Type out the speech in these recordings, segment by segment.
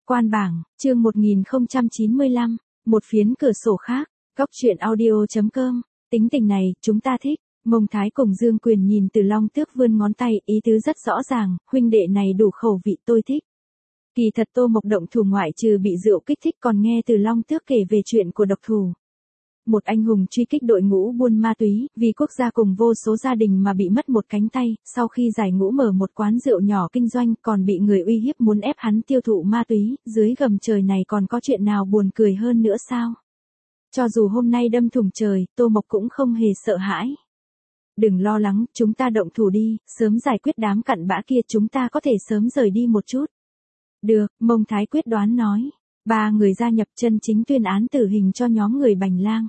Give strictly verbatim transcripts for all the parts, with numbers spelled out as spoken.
Quan bảng, chương một nghìn không trăm chín mươi lăm, một phiến cửa sổ khác, góc truyện audio chấm com, tính tình này, chúng ta thích. Mông Thái cùng Dương Quyền nhìn Từ Long Tước vươn ngón tay, ý tứ rất rõ ràng, huynh đệ này đủ khẩu vị tôi thích. Kỳ thật Tô Mộc động thủ ngoại trừ bị rượu kích thích còn nghe Từ Long Tước kể về chuyện của độc thủ. Một anh hùng truy kích đội ngũ buôn ma túy, vì quốc gia cùng vô số gia đình mà bị mất một cánh tay, sau khi giải ngũ mở một quán rượu nhỏ kinh doanh còn bị người uy hiếp muốn ép hắn tiêu thụ ma túy, dưới gầm trời này còn có chuyện nào buồn cười hơn nữa sao? Cho dù hôm nay đâm thủng trời, Tô Mộc cũng không hề sợ hãi. Đừng lo lắng, chúng ta động thủ đi, sớm giải quyết đám cặn bã kia chúng ta có thể sớm rời đi một chút. Được, Mông Thái quyết đoán nói. Ba người gia nhập chân chính tuyên án tử hình cho nhóm người Bành Lang.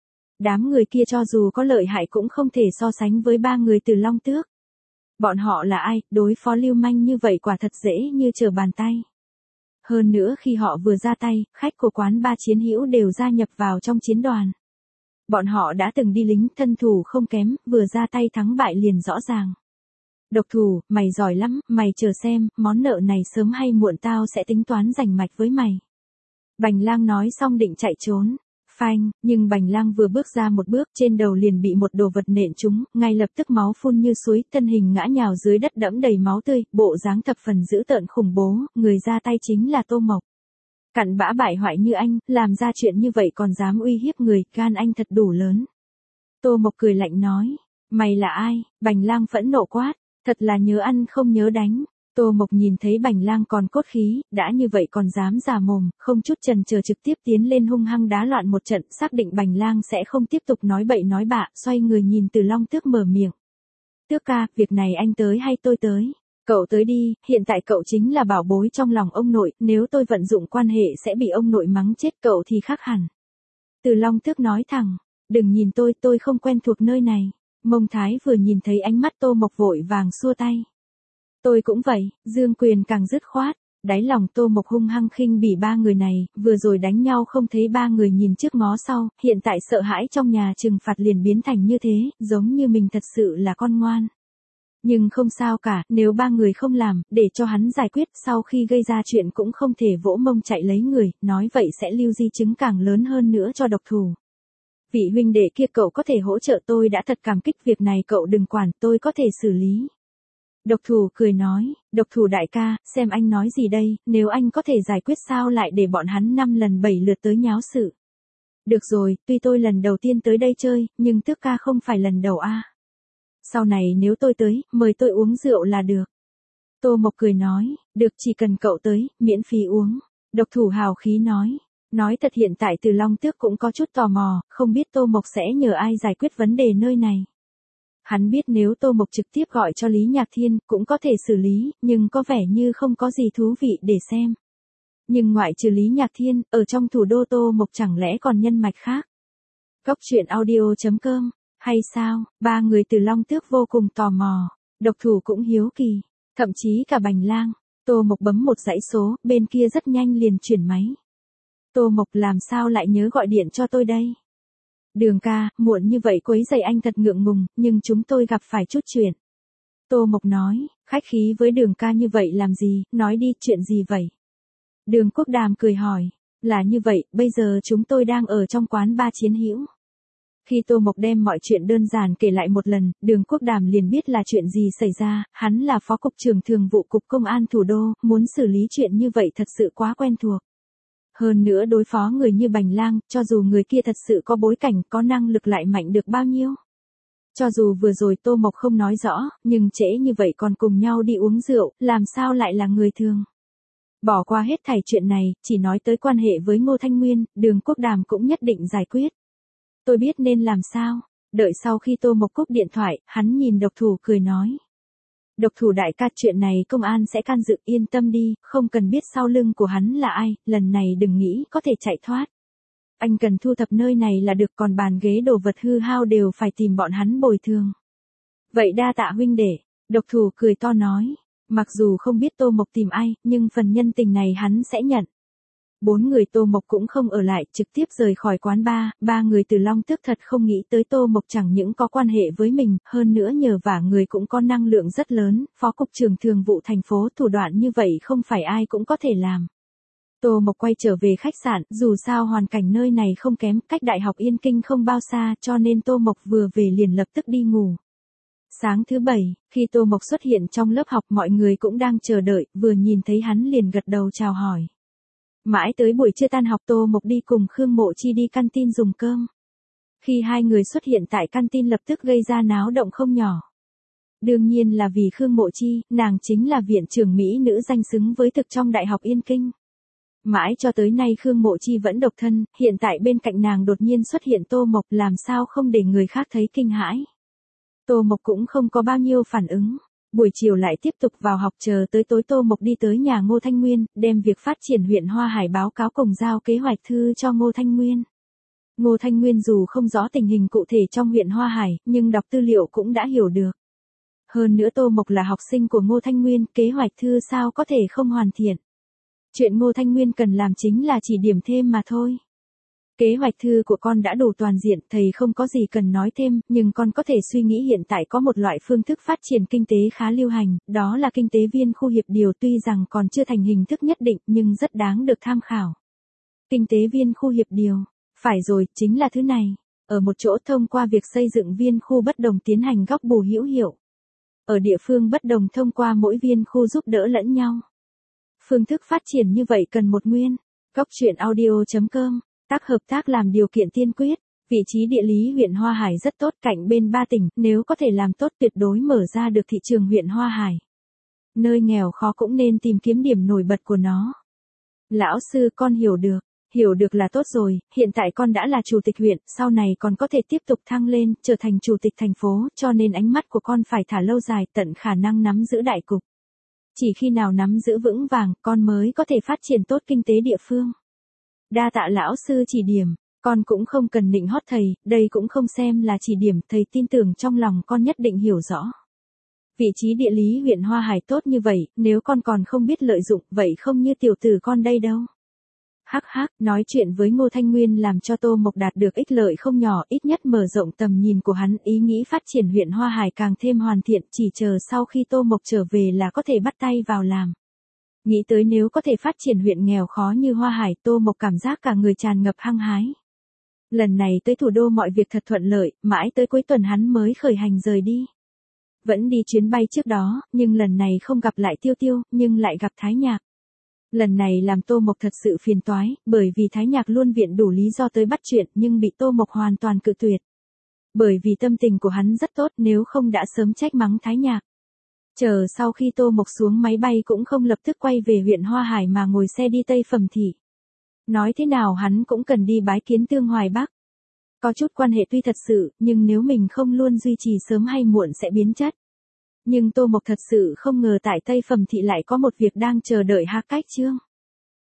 Đám người kia cho dù có lợi hại cũng không thể so sánh với ba người Từ Long Tước. Bọn họ là ai, đối phó lưu manh như vậy quả thật dễ như trở bàn tay. Hơn nữa khi họ vừa ra tay, khách của quán ba chiến hữu đều gia nhập vào trong chiến đoàn. Bọn họ đã từng đi lính, thân thủ không kém, vừa ra tay thắng bại liền rõ ràng. Độc thủ, mày giỏi lắm, mày chờ xem, món nợ này sớm hay muộn tao sẽ tính toán rành mạch với mày. Bành Lang nói xong định chạy trốn. Phanh, nhưng Bành Lang vừa bước ra một bước trên đầu liền bị một đồ vật nện trúng, ngay lập tức máu phun như suối, thân hình ngã nhào dưới đất đẫm đầy máu tươi, bộ dáng thập phần dữ tợn khủng bố, người ra tay chính là Tô Mộc. Cặn bã bại hoại như anh, làm ra chuyện như vậy còn dám uy hiếp người, gan anh thật đủ lớn. Tô Mộc cười lạnh nói, mày là ai? Bành Lang phẫn nộ quát, thật là nhớ ăn không nhớ đánh. Tô Mộc nhìn thấy Bành Lang còn cốt khí, đã như vậy còn dám già mồm, không chút chần chờ trực tiếp tiến lên hung hăng đá loạn một trận, xác định Bành Lang sẽ không tiếp tục nói bậy nói bạ, xoay người nhìn Từ Long Tước mở miệng. Tước ca, việc này anh tới hay tôi tới? Cậu tới đi, hiện tại cậu chính là bảo bối trong lòng ông nội, nếu tôi vận dụng quan hệ sẽ bị ông nội mắng chết, cậu thì khác hẳn. Từ Long Tước nói thẳng, đừng nhìn tôi, tôi không quen thuộc nơi này. Mông Thái vừa nhìn thấy ánh mắt Tô Mộc vội vàng xua tay. Tôi cũng vậy, Dương Quyền càng dứt khoát, đáy lòng Tô Mộc hung hăng khinh bỉ ba người này, vừa rồi đánh nhau không thấy ba người nhìn trước ngó sau, hiện tại sợ hãi trong nhà trừng phạt liền biến thành như thế, giống như mình thật sự là con ngoan. Nhưng không sao cả, nếu ba người không làm, để cho hắn giải quyết, sau khi gây ra chuyện cũng không thể vỗ mông chạy lấy người, nói vậy sẽ lưu di chứng càng lớn hơn nữa cho độc thủ. Vị huynh đệ kia cậu có thể hỗ trợ tôi đã thật cảm kích, việc này cậu đừng quản, tôi có thể xử lý. Độc thủ cười nói, độc thủ đại ca, xem anh nói gì đây, nếu anh có thể giải quyết sao lại để bọn hắn năm lần bảy lượt tới nháo sự. Được rồi, tuy tôi lần đầu tiên tới đây chơi, nhưng Tước ca không phải lần đầu a. À. Sau này nếu tôi tới, mời tôi uống rượu là được. Tô Mộc cười nói, được chỉ cần cậu tới, miễn phí uống. Độc thủ hào khí nói, nói thật hiện tại Từ Long Tước cũng có chút tò mò, không biết Tô Mộc sẽ nhờ ai giải quyết vấn đề nơi này. Hắn biết nếu Tô Mộc trực tiếp gọi cho Lý Nhạc Thiên cũng có thể xử lý, nhưng có vẻ như không có gì thú vị để xem. Nhưng ngoại trừ Lý Nhạc Thiên, ở trong thủ đô Tô Mộc chẳng lẽ còn nhân mạch khác? Góc truyện audio chấm com, hay sao? Ba người Từ Long Tước vô cùng tò mò, độc thủ cũng hiếu kỳ, thậm chí cả Bành Lang. Tô Mộc bấm một dãy số, bên kia rất nhanh liền chuyển máy. Tô Mộc làm sao lại nhớ gọi điện cho tôi đây? Đường ca, muộn như vậy quấy rầy anh thật ngượng ngùng, nhưng chúng tôi gặp phải chút chuyện. Tô Mộc nói, khách khí với Đường ca như vậy làm gì, nói đi, chuyện gì vậy? Đường Quốc Đàm cười hỏi, là như vậy, bây giờ chúng tôi đang ở trong quán ba chiến hữu. Khi Tô Mộc đem mọi chuyện đơn giản kể lại một lần, Đường Quốc Đàm liền biết là chuyện gì xảy ra, hắn là phó cục trưởng thường vụ cục công an thủ đô, muốn xử lý chuyện như vậy thật sự quá quen thuộc. Hơn nữa đối phó người như Bành Lang, cho dù người kia thật sự có bối cảnh, có năng lực lại mạnh được bao nhiêu. Cho dù vừa rồi Tô Mộc không nói rõ, nhưng trễ như vậy còn cùng nhau đi uống rượu, làm sao lại là người thường. Bỏ qua hết thảy chuyện này, chỉ nói tới quan hệ với Ngô Thanh Nguyên, Đường Quốc Đàm cũng nhất định giải quyết. Tôi biết nên làm sao. Đợi sau khi Tô Mộc cúp điện thoại, hắn nhìn độc thủ cười nói. Độc thủ đại ca, chuyện này công an sẽ can dự, yên tâm đi, không cần biết sau lưng của hắn là ai, lần này đừng nghĩ có thể chạy thoát. Anh cần thu thập nơi này là được, còn bàn ghế đồ vật hư hao đều phải tìm bọn hắn bồi thường. Vậy đa tạ huynh đệ, độc thủ cười to nói, mặc dù không biết Tô Mộc tìm ai, nhưng phần nhân tình này hắn sẽ nhận. Bốn người Tô Mộc cũng không ở lại, trực tiếp rời khỏi quán bar, ba người Từ Long Tước thật không nghĩ tới Tô Mộc chẳng những có quan hệ với mình, hơn nữa nhờ vả người cũng có năng lượng rất lớn, phó cục trưởng thường vụ thành phố, thủ đoạn như vậy không phải ai cũng có thể làm. Tô Mộc quay trở về khách sạn, dù sao hoàn cảnh nơi này không kém, cách Đại học Yên Kinh không bao xa, cho nên Tô Mộc vừa về liền lập tức đi ngủ. Sáng thứ bảy, khi Tô Mộc xuất hiện trong lớp học mọi người cũng đang chờ đợi, vừa nhìn thấy hắn liền gật đầu chào hỏi. Mãi tới buổi trưa tan học Tô Mộc đi cùng Khương Mộ Chi đi căn tin dùng cơm. Khi hai người xuất hiện tại căn tin lập tức gây ra náo động không nhỏ. Đương nhiên là vì Khương Mộ Chi, nàng chính là viện trưởng mỹ nữ danh xứng với thực trong Đại học Yên Kinh. Mãi cho tới nay Khương Mộ Chi vẫn độc thân, hiện tại bên cạnh nàng đột nhiên xuất hiện Tô Mộc làm sao không để người khác thấy kinh hãi. Tô Mộc cũng không có bao nhiêu phản ứng. Buổi chiều lại tiếp tục vào học chờ tới tối Tô Mộc đi tới nhà Ngô Thanh Nguyên, đem việc phát triển huyện Hoa Hải báo cáo cùng giao kế hoạch thư cho Ngô Thanh Nguyên. Ngô Thanh Nguyên dù không rõ tình hình cụ thể trong huyện Hoa Hải, nhưng đọc tư liệu cũng đã hiểu được. Hơn nữa Tô Mộc là học sinh của Ngô Thanh Nguyên, kế hoạch thư sao có thể không hoàn thiện. Chuyện Ngô Thanh Nguyên cần làm chính là chỉ điểm thêm mà thôi. Kế hoạch thư của con đã đủ toàn diện, thầy không có gì cần nói thêm, nhưng con có thể suy nghĩ hiện tại có một loại phương thức phát triển kinh tế khá lưu hành, đó là kinh tế viên khu hiệp điều tuy rằng còn chưa thành hình thức nhất định nhưng rất đáng được tham khảo. Kinh tế viên khu hiệp điều, phải rồi, chính là thứ này. Ở một chỗ thông qua việc xây dựng viên khu bất đồng tiến hành góc bù hữu hiệu. Ở địa phương bất đồng thông qua mỗi viên khu giúp đỡ lẫn nhau. Phương thức phát triển như vậy cần một nguyên. Góc truyện audio chấm com, tác hợp tác làm điều kiện tiên quyết. Vị trí địa lý huyện Hoa Hải rất tốt cạnh bên ba tỉnh, nếu có thể làm tốt tuyệt đối mở ra được thị trường huyện Hoa Hải. Nơi nghèo khó cũng nên tìm kiếm điểm nổi bật của nó. Lão sư con hiểu được, hiểu được là tốt rồi, hiện tại con đã là chủ tịch huyện, sau này còn có thể tiếp tục thăng lên, trở thành chủ tịch thành phố, cho nên ánh mắt của con phải thả lâu dài tận khả năng nắm giữ đại cục. Chỉ khi nào nắm giữ vững vàng, con mới có thể phát triển tốt kinh tế địa phương. Đa tạ lão sư chỉ điểm, con cũng không cần nịnh hót thầy, đây cũng không xem là chỉ điểm, thầy tin tưởng trong lòng con nhất định hiểu rõ. Vị trí địa lý huyện Hoa Hải tốt như vậy, nếu con còn không biết lợi dụng, vậy không như tiểu tử con đây đâu. Hắc hắc, nói chuyện với Ngô Thanh Nguyên làm cho Tô Mộc đạt được ích lợi không nhỏ, ít nhất mở rộng tầm nhìn của hắn, ý nghĩ phát triển huyện Hoa Hải càng thêm hoàn thiện, chỉ chờ sau khi Tô Mộc trở về là có thể bắt tay vào làm. Nghĩ tới nếu có thể phát triển huyện nghèo khó như Hoa Hải, Tô Mộc cảm giác cả người tràn ngập hăng hái. Lần này tới thủ đô mọi việc thật thuận lợi, mãi tới cuối tuần hắn mới khởi hành rời đi. Vẫn đi chuyến bay trước đó, nhưng lần này không gặp lại Tiêu Tiêu, nhưng lại gặp Thái Nhạc. Lần này làm Tô Mộc thật sự phiền toái, bởi vì Thái Nhạc luôn viện đủ lý do tới bắt chuyện nhưng bị Tô Mộc hoàn toàn cự tuyệt. Bởi vì tâm tình của hắn rất tốt nếu không đã sớm trách mắng Thái Nhạc. Chờ sau khi Tô Mộc xuống máy bay cũng không lập tức quay về huyện Hoa Hải mà ngồi xe đi Tây Phẩm Thị. Nói thế nào hắn cũng cần đi bái kiến Tương Hoài Bắc. Có chút quan hệ tuy thật sự, nhưng nếu mình không luôn duy trì sớm hay muộn sẽ biến chất. Nhưng Tô Mộc thật sự không ngờ tại Tây Phẩm Thị lại có một việc đang chờ đợi Ha Cách Chương.